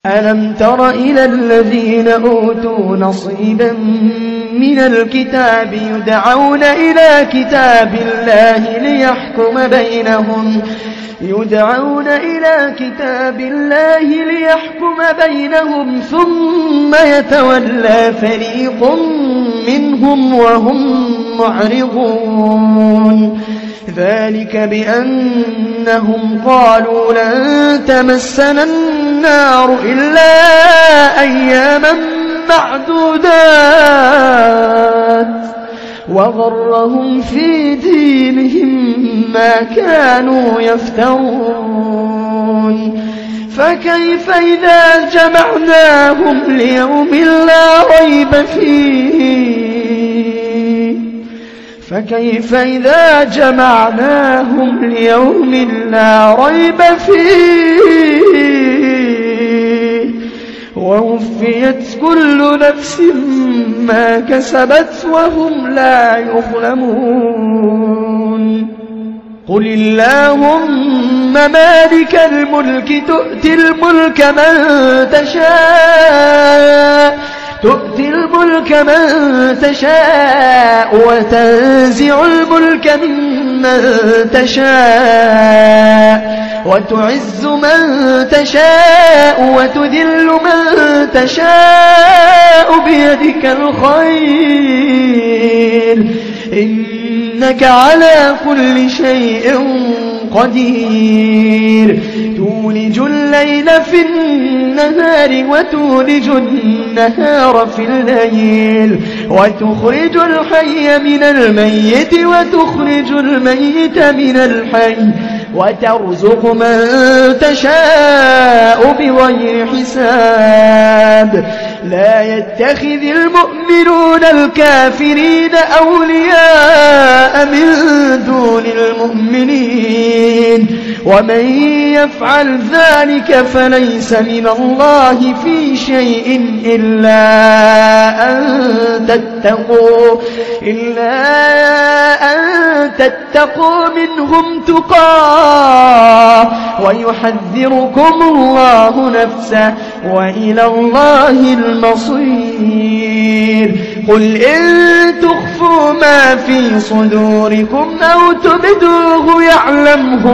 ألم تر إلى الذين أوتوا نصيبا من الكتاب يدعون إلى كتاب الله ليحكم بينهم ثم يتولى فريق منهم وهم معرضون ذلك بأنهم قالوا لن تمسنا النار إلا أياما معدودات وغرهم في دينهم ما كانوا يفترون فكيف إذا جمعناهم ليوم لا ريب فيه ووفيت كل نفس ما كسبت وهم لا يظلمون قل اللهم مالك الملك تؤتي الملك من تشاء وتنزع الملك ممن تشاء وتعز من تشاء وتذل من تشاء بيدك الخير إنك على كل شيء قدير تولج الليل في النهار وتولج النهار في الليل وتخرج الحي من الميت وتخرج الميت من الحي وترزق من تشاء بغير حساب لا يتخذ المؤمنون الكافرين أولياء من دون المؤمنين ومن يفعل ذلك فليس من الله في شيء إلا أن تتقوا منهم تقاه ويحذركم الله نفسه وإلى الله المصير قل إن تخفوا ما في صدوركم أو تبدوه يعلمه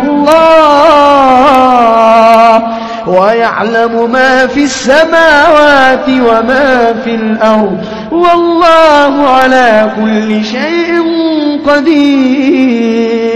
الله ويعلم ما في السماوات وما في الأرض والله على كل شيء قدير